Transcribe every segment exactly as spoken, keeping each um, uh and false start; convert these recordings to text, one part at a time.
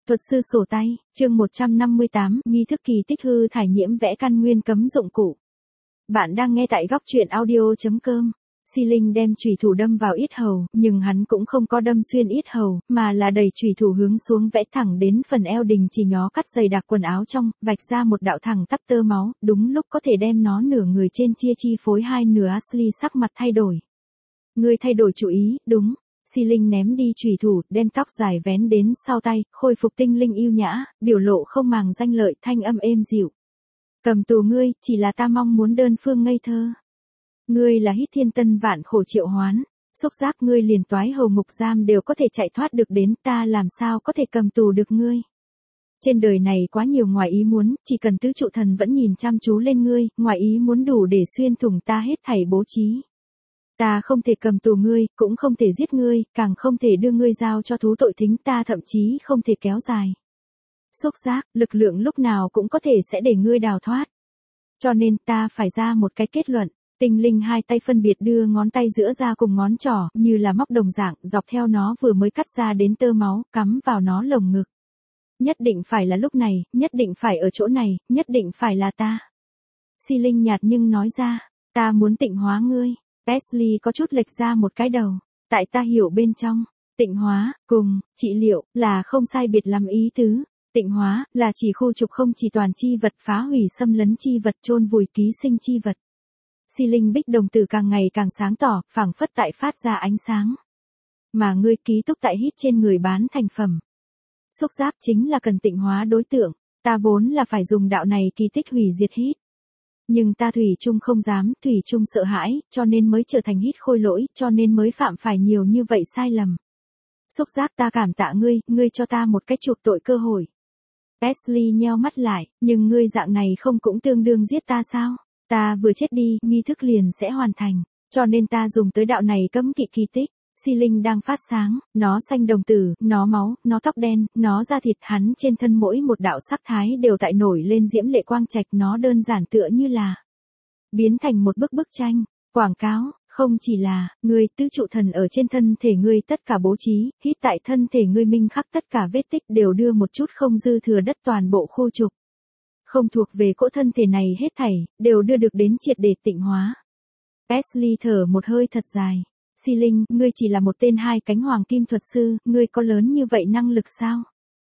Thuật sư sổ tay, chương một trăm năm mươi tám, nghi thức kỳ tích hư thải nhiễm vẽ căn nguyên cấm dụng cụ. Bạn đang nghe tại góc truyện audio chấm com. Si Linh đem chùy thủ đâm vào yết hầu, nhưng hắn cũng không có đâm xuyên yết hầu, mà là đẩy chùy thủ hướng xuống vẽ thẳng đến phần eo đình chỉ nhó cắt dày đặc quần áo trong, vạch ra một đạo thẳng tắp tơ máu, đúng lúc có thể đem nó nửa người trên chia chi phối hai nửa. Ashley sắc mặt thay đổi. Ngươi thay đổi chủ ý, đúng. Si Linh ném đi chùy thủ, đem tóc dài vén đến sau tay, khôi phục tinh linh yêu nhã, biểu lộ không màng danh lợi, thanh âm êm dịu. Cầm tù ngươi, chỉ là ta mong muốn đơn phương ngây thơ. Ngươi là hít thiên tân vạn khổ triệu hoán, xúc giác ngươi liền toái hầu ngục giam đều có thể chạy thoát được đến, ta làm sao có thể cầm tù được ngươi. Trên đời này quá nhiều ngoài ý muốn, chỉ cần tứ trụ thần vẫn nhìn chăm chú lên ngươi, ngoài ý muốn đủ để xuyên thủng ta hết thảy bố trí. Ta không thể cầm tù ngươi, cũng không thể giết ngươi, càng không thể đưa ngươi giao cho thú tội thính, ta thậm chí không thể kéo dài. Xúc giác, lực lượng lúc nào cũng có thể sẽ để ngươi đào thoát. Cho nên ta phải ra một cái kết luận. Tinh linh hai tay phân biệt đưa ngón tay giữa ra cùng ngón trỏ, như là móc đồng dạng, dọc theo nó vừa mới cắt ra đến tơ máu, cắm vào nó lồng ngực. Nhất định phải là lúc này, nhất định phải ở chỗ này, nhất định phải là ta. Si Linh nhạt nhưng nói ra, ta muốn tịnh hóa ngươi. Ashley có chút lệch ra một cái đầu. Tại ta hiểu bên trong, tịnh hóa, cùng, trị liệu, là không sai biệt lắm ý tứ. Tịnh hóa, là chỉ khu trục không chỉ toàn chi vật, phá hủy xâm lấn chi vật, chôn vùi ký sinh chi vật. Si Linh bích đồng tử càng ngày càng sáng tỏ, phảng phất tại phát ra ánh sáng. Mà ngươi ký túc tại hít trên người bán thành phẩm. Xúc giác chính là cần tịnh hóa đối tượng, ta vốn là phải dùng đạo này kỳ tích hủy diệt hít. Nhưng ta thủy chung không dám, thủy chung sợ hãi, cho nên mới trở thành hít khôi lỗi, cho nên mới phạm phải nhiều như vậy sai lầm. Xúc giác ta cảm tạ ngươi, ngươi cho ta một cách chuộc tội cơ hội. Ashley nheo mắt lại, nhưng ngươi dạng này không cũng tương đương giết ta sao? Ta vừa chết đi, nghi thức liền sẽ hoàn thành, cho nên ta dùng tới đạo này cấm kỵ kỳ tích. Si Linh đang phát sáng, nó xanh đồng tử, nó máu, nó tóc đen, nó da thịt, hắn trên thân mỗi một đạo sắc thái đều tại nổi lên diễm lệ quang trạch, nó đơn giản tựa như là biến thành một bức bức tranh, quảng cáo, không chỉ là, ngươi tứ trụ thần ở trên thân thể ngươi tất cả bố trí, hít tại thân thể ngươi minh khắc tất cả vết tích đều đưa một chút không dư thừa đất toàn bộ khu trục. Không thuộc về cỗ thân thể này hết thảy, đều đưa được đến triệt để tịnh hóa. Ashley thở một hơi thật dài. Si Linh, ngươi chỉ là một tên hai cánh hoàng kim thuật sư, ngươi có lớn như vậy năng lực sao?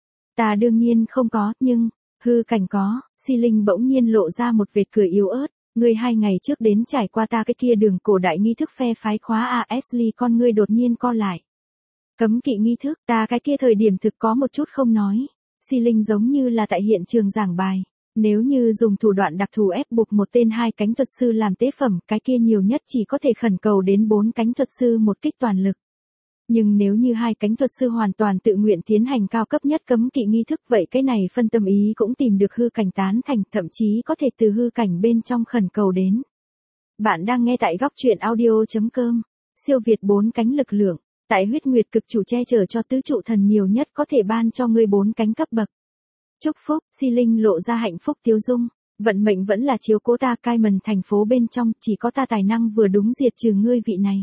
Ta đương nhiên không có, nhưng, hư cảnh có. Si Linh bỗng nhiên lộ ra một vệt cười yếu ớt, ngươi hai ngày trước đến trải qua ta cái kia đường cổ đại nghi thức phe phái khóa à. Ashley con ngươi đột nhiên co lại. Cấm kỵ nghi thức, ta cái kia thời điểm thực có một chút không nói. Si Linh giống như là tại hiện trường giảng bài. Nếu như dùng thủ đoạn đặc thù ép buộc một tên hai cánh thuật sư làm tế phẩm, cái kia nhiều nhất chỉ có thể khẩn cầu đến bốn cánh thuật sư một kích toàn lực. Nhưng nếu như hai cánh thuật sư hoàn toàn tự nguyện tiến hành cao cấp nhất cấm kỵ nghi thức, vậy cái này phân tâm ý cũng tìm được hư cảnh tán thành, thậm chí có thể từ hư cảnh bên trong khẩn cầu đến. Bạn đang nghe tại góc truyện audio chấm com. Siêu việt bốn cánh lực lượng, tại huyết nguyệt cực chủ che chở cho tứ trụ thần nhiều nhất có thể ban cho ngươi bốn cánh cấp bậc. Chúc phúc, Si Linh lộ ra hạnh phúc tiêu dung, vận mệnh vẫn là chiếu cố ta. Cai mần thành phố bên trong, chỉ có ta tài năng vừa đúng diệt trừ ngươi vị này.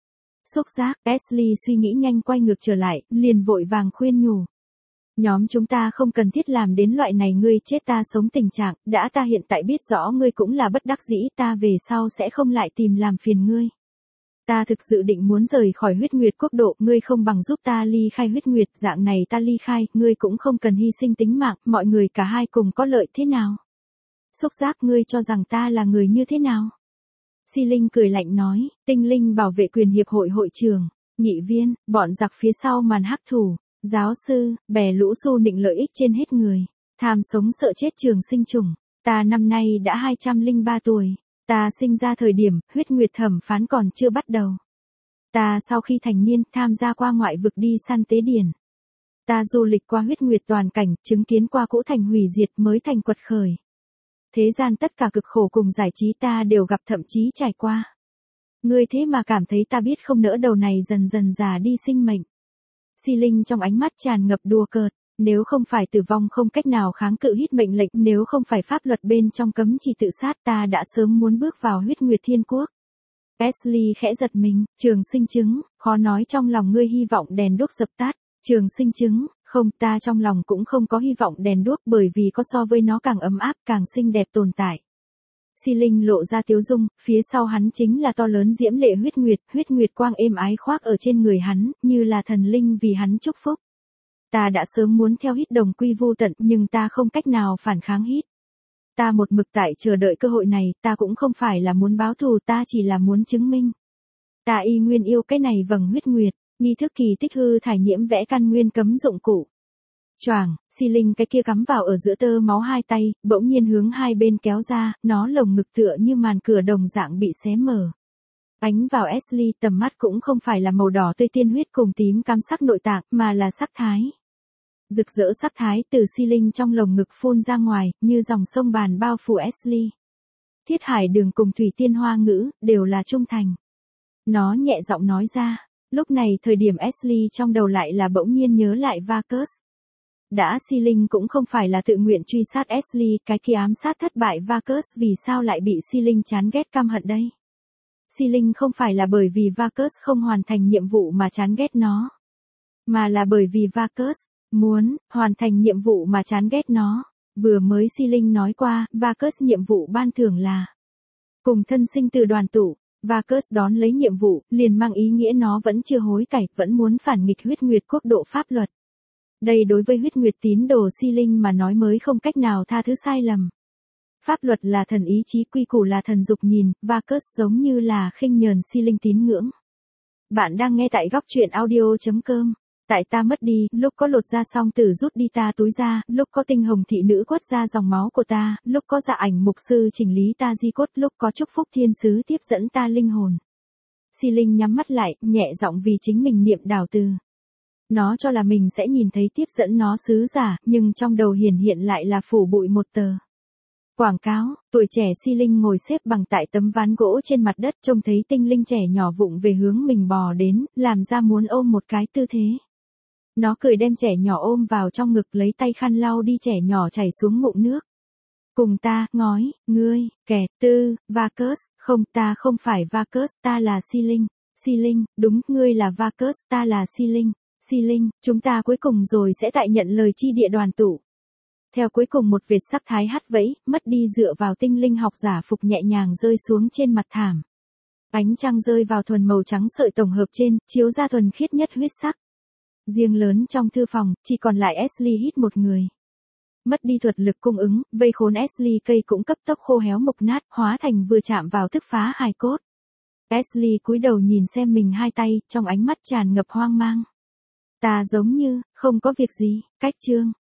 Xúc giác, Ashley suy nghĩ nhanh quay ngược trở lại, liền vội vàng khuyên nhủ. Nhóm chúng ta không cần thiết làm đến loại này ngươi chết ta sống tình trạng, đã ta hiện tại biết rõ ngươi cũng là bất đắc dĩ, ta về sau sẽ không lại tìm làm phiền ngươi. Ta thực sự định muốn rời khỏi huyết nguyệt quốc độ, ngươi không bằng giúp ta ly khai huyết nguyệt, dạng này ta ly khai, ngươi cũng không cần hy sinh tính mạng, mọi người cả hai cùng có lợi thế nào? Xúc giác, ngươi cho rằng ta là người như thế nào? Si Linh cười lạnh nói, tinh linh bảo vệ quyền hiệp hội hội trưởng, nghị viên, bọn giặc phía sau màn hắc thủ, giáo sư, bè lũ xu nịnh lợi ích trên hết người, tham sống sợ chết trường sinh trùng, ta năm nay đã hai trăm lẻ ba tuổi. Ta sinh ra thời điểm, huyết nguyệt thẩm phán còn chưa bắt đầu. Ta sau khi thành niên, tham gia qua ngoại vực đi săn tế điển. Ta du lịch qua huyết nguyệt toàn cảnh, chứng kiến qua cũ thành hủy diệt mới thành quật khởi. Thế gian tất cả cực khổ cùng giải trí ta đều gặp, thậm chí trải qua. Ngươi thế mà cảm thấy ta biết không nỡ đầu này dần dần già đi sinh mệnh. Si Linh trong ánh mắt tràn ngập đùa cợt. Nếu không phải tử vong không cách nào kháng cự hít mệnh lệnh, nếu không phải pháp luật bên trong cấm chỉ tự sát, ta đã sớm muốn bước vào huyết nguyệt thiên quốc. Ashley khẽ giật mình, trường sinh chứng, khó nói trong lòng ngươi hy vọng đèn đuốc dập tắt, trường sinh chứng, Không, ta trong lòng cũng không có hy vọng đèn đuốc bởi vì có so với nó càng ấm áp, càng xinh đẹp tồn tại. Si Linh lộ ra tiếu dung, phía sau hắn chính là to lớn diễm lệ huyết nguyệt, huyết nguyệt quang êm ái khoác ở trên người hắn, như là thần linh vì hắn chúc phúc. Ta đã sớm muốn theo hít đồng quy vu tận, nhưng ta không cách nào phản kháng hít. Ta một mực tại chờ đợi cơ hội này, ta cũng không phải là muốn báo thù, ta chỉ là muốn chứng minh. Ta y nguyên yêu cái này vầng huyết nguyệt, nghi thức kỳ tích hư thải nhiễm vẽ căn nguyên cấm dụng cụ. Choàng, Si Linh cái kia cắm vào ở giữa tơ máu hai tay, bỗng nhiên hướng hai bên kéo ra, nó lồng ngực tựa như màn cửa đồng dạng bị xé mở. Ánh vào Ashley tầm mắt cũng không phải là màu đỏ tươi tiên huyết cùng tím cam sắc nội tạng, mà là sắc thái. Rực rỡ sắc thái từ Si Linh trong lồng ngực phun ra ngoài, như dòng sông bàn bao phủ Ashley. Thiết hải đường cùng thủy tiên hoa ngữ, đều là trung thành. Nó nhẹ giọng nói ra, lúc này thời điểm Ashley trong đầu lại là bỗng nhiên nhớ lại Varkus. Đã Si Linh cũng không phải là tự nguyện truy sát Ashley, cái kia ám sát thất bại Varkus vì sao lại bị Si Linh chán ghét căm hận đây? Si Linh không phải là bởi vì Varkus không hoàn thành nhiệm vụ mà chán ghét nó, mà là bởi vì Varkus muốn hoàn thành nhiệm vụ mà chán ghét nó. Vừa mới Si Linh nói qua, Varkus nhiệm vụ ban thưởng là cùng thân sinh từ đoàn tụ. Varkus đón lấy nhiệm vụ, liền mang ý nghĩa nó vẫn chưa hối cải, vẫn muốn phản nghịch huyết nguyệt quốc độ pháp luật. Đây đối với huyết nguyệt tín đồ Si Linh mà nói mới không cách nào tha thứ sai lầm. Pháp luật là thần ý chí, quy củ là thần dục nhìn, Varkus giống như là khinh nhờn Si Linh tín ngưỡng. Bạn đang nghe tại góc truyện audio chấm com. Tại ta mất đi, lúc có lột da song tử rút đi ta túi da, lúc có tinh hồng thị nữ quất ra dòng máu của ta, lúc có dạ ảnh mục sư chỉnh lý ta di cốt, lúc có chúc phúc thiên sứ tiếp dẫn ta linh hồn. Si Linh nhắm mắt lại, nhẹ giọng vì chính mình niệm đảo từ. Nó cho là mình sẽ nhìn thấy tiếp dẫn nó sứ giả, nhưng trong đầu hiển hiện lại là phủ bụi một tờ. Quảng cáo, tuổi trẻ Si Linh ngồi xếp bằng tại tấm ván gỗ trên mặt đất, trông thấy tinh linh trẻ nhỏ vụng về hướng mình bò đến, làm ra muốn ôm một cái tư thế. Nó cười đem trẻ nhỏ ôm vào trong ngực, lấy tay khăn lau đi trẻ nhỏ chảy xuống ngụm nước. Cùng ta, ngói, ngươi, kẻ, tư, Varkus, không, ta không phải Varkus, ta là Si Linh. Si Linh, đúng, ngươi là Varkus, ta là Si Linh. Si Linh, chúng ta cuối cùng rồi sẽ tại nhận lời chi địa đoàn tụ. Theo cuối cùng một vệt sắc thái hắt vẫy, mất đi dựa vào tinh linh học giả phục nhẹ nhàng rơi xuống trên mặt thảm. Ánh trăng rơi vào thuần màu trắng sợi tổng hợp trên, chiếu ra thuần khiết nhất huyết sắc. Riêng lớn trong thư phòng, chỉ còn lại Ashley hít một người. Mất đi thuật lực cung ứng, vây khốn Ashley cây cũng cấp tốc khô héo mục nát, hóa thành vừa chạm vào thức phá hài cốt. Ashley cúi đầu nhìn xem mình hai tay, trong ánh mắt tràn ngập hoang mang. Ta giống như, không có việc gì, cách chương.